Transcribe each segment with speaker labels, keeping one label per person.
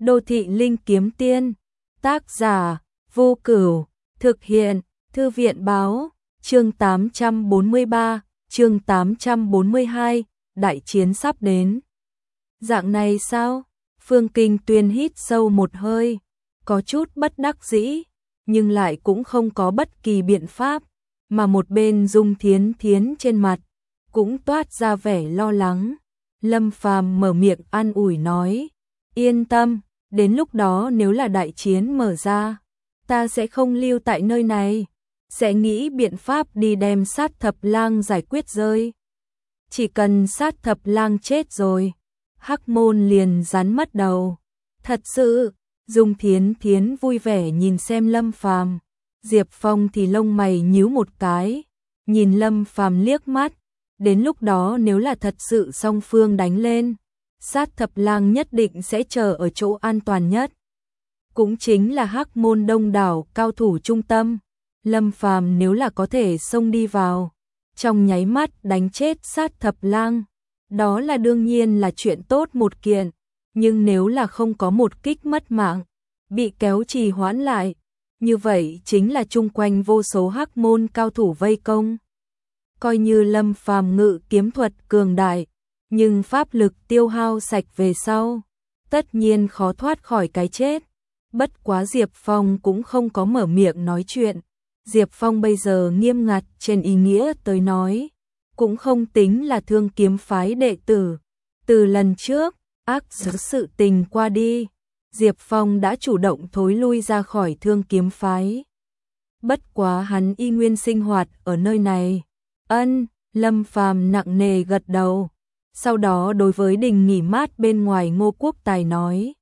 Speaker 1: Đô thị linh kiếm tiên, tác giả, Vô Cửu, thực hiện, Thư viện báo, chương 843, chương 842, đại chiến sắp đến. Dạng này sao? Phương Kinh Tuyên hít sâu một hơi, có chút bất đắc dĩ, nhưng lại cũng không có bất kỳ biện pháp, mà một bên Dung Thiến Thiến trên mặt cũng toát ra vẻ lo lắng. Lâm Phàm mở miệng an ủi nói, yên tâm, đến lúc đó nếu là đại chiến mở ra, ta sẽ không lưu tại nơi này, sẽ nghĩ biện pháp đi đem Sát Thập Lang giải quyết rơi. Chỉ cần Sát Thập Lang chết rồi, Hắc Môn liền rắn mất đầu. Thật sự, Dung Thiến Thiến vui vẻ nhìn xem Lâm Phàm. Diệp Phong thì lông mày nhíu một cái, nhìn Lâm Phàm liếc mắt, đến lúc đó nếu là thật sự song phương đánh lên, Sát Thập Lang nhất định sẽ chờ ở chỗ an toàn nhất. Cũng chính là Hắc Môn đông đảo cao thủ trung tâm, Lâm Phàm nếu là có thể xông đi vào, trong nháy mắt đánh chết Sát Thập Lang, đó là đương nhiên là chuyện tốt một kiện, nhưng nếu là không có một kích mất mạng, bị kéo trì hoãn lại, như vậy chính là chung quanh vô số Hắc Môn cao thủ vây công. Coi như Lâm Phàm ngự kiếm thuật cường đại, nhưng pháp lực tiêu hao sạch về sau, tất nhiên khó thoát khỏi cái chết. Bất quá Diệp Phong cũng không có mở miệng nói chuyện. Diệp Phong bây giờ nghiêm ngặt trên ý nghĩa tới nói, cũng không tính là Thương Kiếm phái đệ tử. Từ lần trước, ác sự tình qua đi, Diệp Phong đã chủ động thối lui ra khỏi Thương Kiếm phái. Bất quá hắn y nguyên sinh hoạt ở nơi này. Ân, Lâm Phàm nặng nề gật đầu. Sau đó đối với đình nghỉ mát bên ngoài Ngô Quốc Tài nói,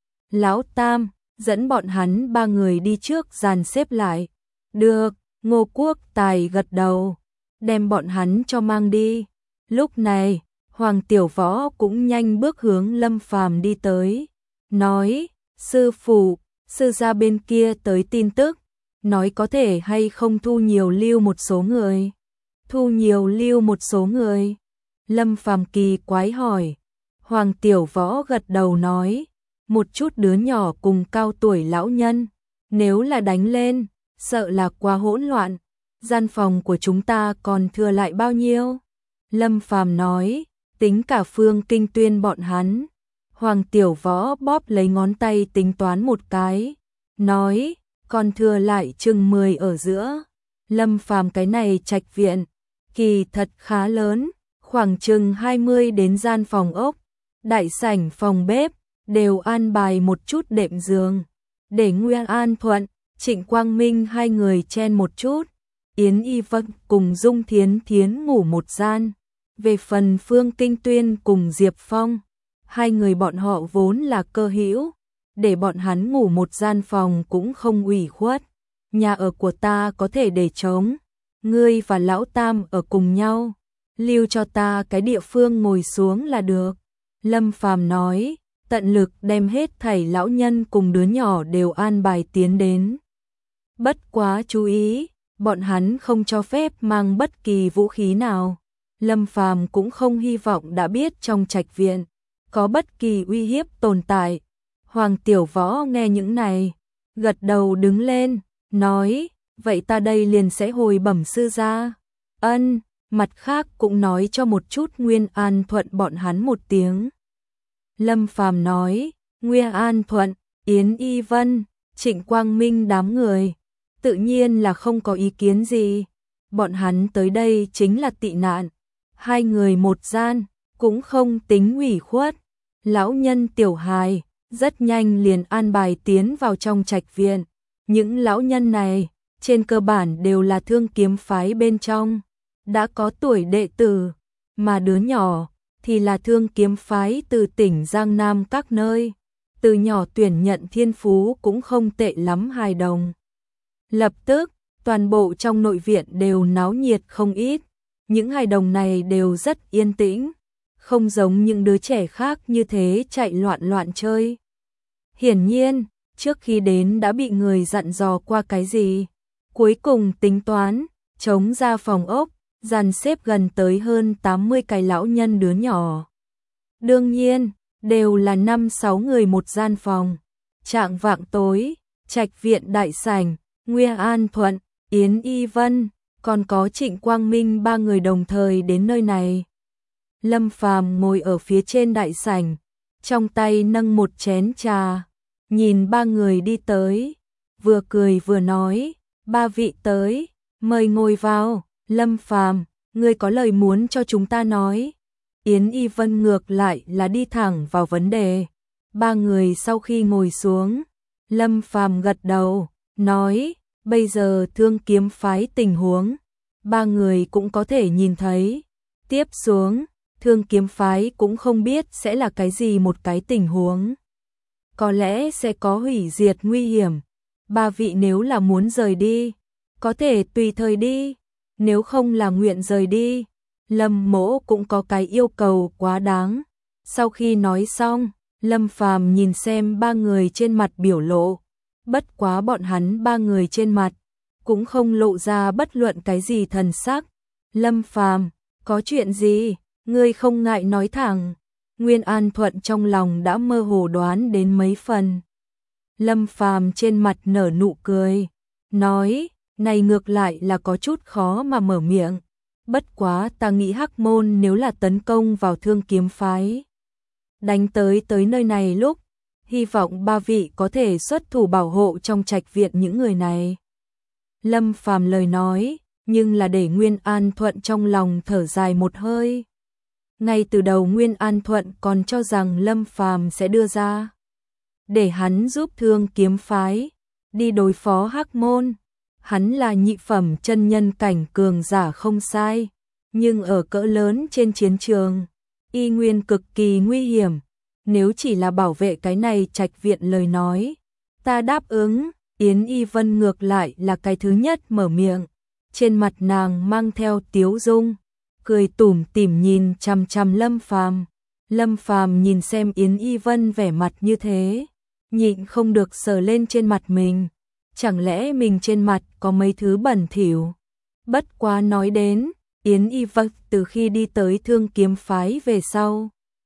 Speaker 1: Lão Tam, dẫn bọn hắn ba người đi trước dàn xếp lại. Được, Ngô Quốc Tài gật đầu, đem bọn hắn cho mang đi. Lúc này, Hoàng Tiểu Võ cũng nhanh bước hướng Lâm Phàm đi tới, nói, sư phụ, sư gia bên kia tới tin tức, nói có thể hay không thu nhiều lưu một số người. Thu nhiều lưu một số người. Lâm Phàm kỳ quái hỏi. Hoàng Tiểu Võ gật đầu nói, một chút đứa nhỏ cùng cao tuổi lão nhân, nếu là đánh lên, sợ là quá hỗn loạn. Gian phòng của chúng ta còn thừa lại bao nhiêu? Lâm Phàm nói, tính cả Phương Kinh Tuyên bọn hắn. Hoàng Tiểu Võ bóp lấy ngón tay tính toán một cái, nói, còn thừa lại chừng 10 ở giữa. Lâm Phàm cái này trạch viện, kỳ thật khá lớn, khoảng chừng 20 đến gian phòng ốc, đại sảnh phòng bếp, đều an bài một chút đệm giường, để Nguyên An Thuận, Trịnh Quang Minh hai người chen một chút, Yến Y Vân cùng Dung Thiến Thiến ngủ một gian. Về phần Phương Kinh Tuyên cùng Diệp Phong, hai người bọn họ vốn là cơ hữu, để bọn hắn ngủ một gian phòng cũng không ủy khuất. Nhà ở của ta có thể để trống, ngươi và Lão Tam ở cùng nhau, lưu cho ta cái địa phương ngồi xuống là được. Lâm Phàm nói, tận lực đem hết thảy lão nhân cùng đứa nhỏ đều an bài tiến đến. Bất quá chú ý, bọn hắn không cho phép mang bất kỳ vũ khí nào. Lâm Phàm cũng không hy vọng đã biết trong trạch viện có bất kỳ uy hiếp tồn tại. Hoàng Tiểu Võ nghe những này, gật đầu đứng lên, nói, vậy ta đây liền sẽ hồi bẩm sư gia. Ân, mặt khác cũng nói cho một chút Nguyên An Thuận bọn hắn một tiếng. Lâm Phàm nói, Nguyên An Thuận, Yến Y Vân, Trịnh Quang Minh đám người, tự nhiên là không có ý kiến gì. Bọn hắn tới đây chính là tị nạn, hai người một gian, cũng không tính ủy khuất. Lão nhân tiểu hài, rất nhanh liền an bài tiến vào trong trạch viện. Những lão nhân này, trên cơ bản đều là Thương Kiếm phái bên trong, đã có tuổi đệ tử, mà đứa nhỏ thì là Thương Kiếm phái từ tỉnh Giang Nam các nơi, từ nhỏ tuyển nhận thiên phú cũng không tệ lắm hài đồng. Lập tức, toàn bộ trong nội viện đều náo nhiệt không ít, những hài đồng này đều rất yên tĩnh, không giống những đứa trẻ khác như thế chạy loạn loạn chơi. Hiển nhiên, trước khi đến đã bị người dặn dò qua cái gì, cuối cùng tính toán, chống ra phòng ốc, dàn xếp gần tới hơn 80 cái lão nhân đứa nhỏ. Đương nhiên, đều là 5-6 người một gian phòng. Chạng vạng tối, Trạch viện đại sảnh, Nguyên An Thuận, Yến Y Vân, còn có Trịnh Quang Minh ba người đồng thời đến nơi này. Lâm Phàm ngồi ở phía trên đại sảnh, trong tay nâng một chén trà, nhìn ba người đi tới, vừa cười vừa nói, ba vị tới, mời ngồi vào. Lâm Phàm, ngươi có lời muốn cho chúng ta nói. Yến Y Vân ngược lại là đi thẳng vào vấn đề. Ba người sau khi ngồi xuống, Lâm Phàm gật đầu, nói, bây giờ Thương Kiếm phái tình huống, ba người cũng có thể nhìn thấy. Tiếp xuống, Thương Kiếm phái cũng không biết sẽ là cái gì một cái tình huống. Có lẽ sẽ có hủy diệt nguy hiểm. Ba vị nếu là muốn rời đi, có thể tùy thời đi, nếu không là nguyện rời đi. Lâm Mỗ cũng có cái yêu cầu quá đáng. Sau khi nói xong, Lâm Phàm nhìn xem ba người trên mặt biểu lộ, bất quá bọn hắn ba người trên mặt cũng không lộ ra bất luận cái gì thần sắc. Lâm Phàm, có chuyện gì, ngươi không ngại nói thẳng. Nguyên An Thuận trong lòng đã mơ hồ đoán đến mấy phần. Lâm Phàm trên mặt nở nụ cười, nói, này ngược lại là có chút khó mà mở miệng. Bất quá ta nghĩ Hắc Môn nếu là tấn công vào Thương Kiếm phái, đánh tới nơi này lúc, hy vọng ba vị có thể xuất thủ bảo hộ trong trạch viện những người này. Lâm Phàm lời nói, nhưng là để Nguyên An Thuận trong lòng thở dài một hơi. Ngay từ đầu Nguyên An Thuận còn cho rằng Lâm Phàm sẽ đưa ra để hắn giúp Thương Kiếm phái đi đối phó Hắc Môn. Hắn là nhị phẩm chân nhân cảnh cường giả không sai, nhưng ở cỡ lớn trên chiến trường, y nguyên cực kỳ nguy hiểm. Nếu chỉ là bảo vệ cái này trạch viện lời nói, ta đáp ứng. Yến Y Vân ngược lại là cái thứ nhất mở miệng, trên mặt nàng mang theo tiếu dung, cười tủm tỉm nhìn chằm chằm Lâm Phàm. Lâm Phàm nhìn xem Yến Y Vân vẻ mặt như thế, nhịn không được sờ lên trên mặt mình. Chẳng lẽ mình trên mặt có mấy thứ bẩn thỉu? Bất quá nói đến, Yến Y Vân từ khi đi tới Thương Kiếm phái về sau,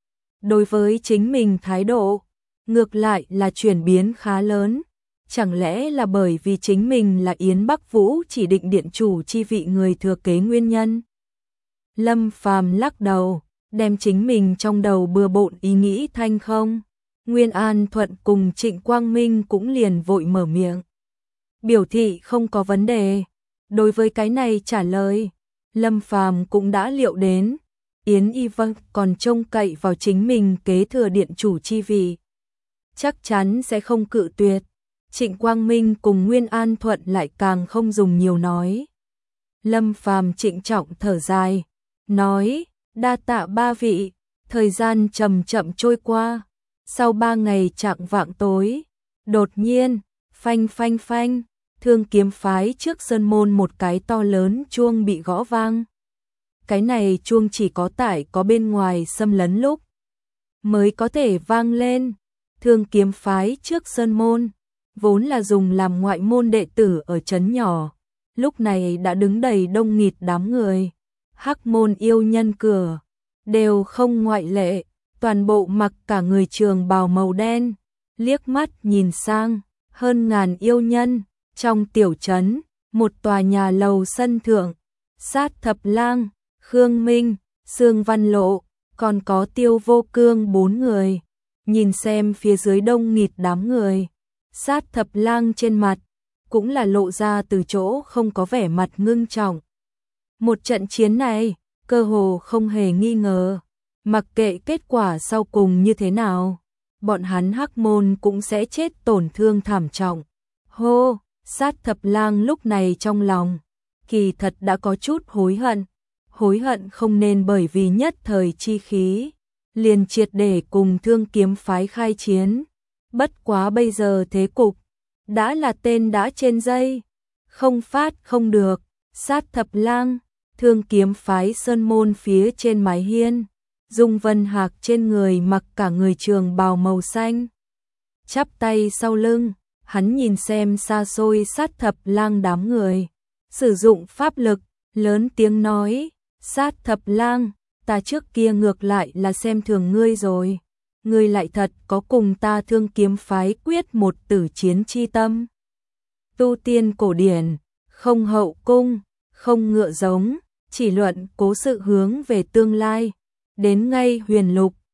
Speaker 1: đối với chính mình thái độ, ngược lại là chuyển biến khá lớn. Chẳng lẽ là bởi vì chính mình là Yến Bắc Vũ chỉ định điện chủ chi vị người thừa kế nguyên nhân? Lâm Phàm lắc đầu, đem chính mình trong đầu bừa bộn ý nghĩ thanh không. Nguyên An Thuận cùng Trịnh Quang Minh cũng liền vội mở miệng, biểu thị không có vấn đề. Đối với cái này trả lời, Lâm Phàm cũng đã liệu đến, Yến Y Vân còn trông cậy vào chính mình kế thừa điện chủ chi vị, chắc chắn sẽ không cự tuyệt. Trịnh Quang Minh cùng Nguyên An Thuận lại càng không dùng nhiều nói. Lâm Phàm trịnh trọng thở dài, nói, đa tạ ba vị. Thời gian chậm chậm trôi qua, sau 3 ngày chạng vạng tối, đột nhiên, phanh phanh phanh, Thương Kiếm phái trước sơn môn một cái to lớn chuông bị gõ vang. Cái này chuông chỉ có tại có bên ngoài xâm lấn lúc mới có thể vang lên. Thương Kiếm phái trước sơn môn vốn là dùng làm ngoại môn đệ tử ở trấn nhỏ, lúc này đã đứng đầy đông nghịt đám người. Hắc Môn yêu nhân cửa đều không ngoại lệ, toàn bộ mặc cả người trường bào màu đen, liếc mắt nhìn sang, hơn ngàn yêu nhân. Trong tiểu trấn, một tòa nhà lầu sân thượng, Sát Thập Lang, Khương Minh, Sương Văn Lộ, còn có Tiêu Vô Cương 4 người. Nhìn xem phía dưới đông nghịt đám người, Sát Thập Lang trên mặt cũng là lộ ra từ chỗ không có vẻ mặt ngưng trọng. Một trận chiến này, cơ hồ không hề nghi ngờ, mặc kệ kết quả sau cùng như thế nào, bọn hắn Hắc Môn cũng sẽ chết tổn thương thảm trọng. Hô! Sát Thập Lang lúc này trong lòng, kỳ thật đã có chút hối hận không nên bởi vì nhất thời chi khí, liền triệt để cùng Thương Kiếm phái khai chiến. Bất quá bây giờ thế cục, đã là tên đã trên dây, không phát không được. Sát Thập Lang, Thương Kiếm phái sơn môn phía trên mái hiên, Dung Vân Hạc trên người mặc cả người trường bào màu xanh, chắp tay sau lưng. Hắn nhìn xem xa xôi Sát Thập Lang đám người, sử dụng pháp lực, lớn tiếng nói, Sát Thập Lang, ta trước kia ngược lại là xem thường ngươi rồi. ngươi lại thật có cùng ta Thương Kiếm phái quyết một tử chiến chi tâm. Tu tiên cổ điển, không hậu cung, không ngựa giống, chỉ luận cố sự hướng về tương lai. Đến ngay huyền lục,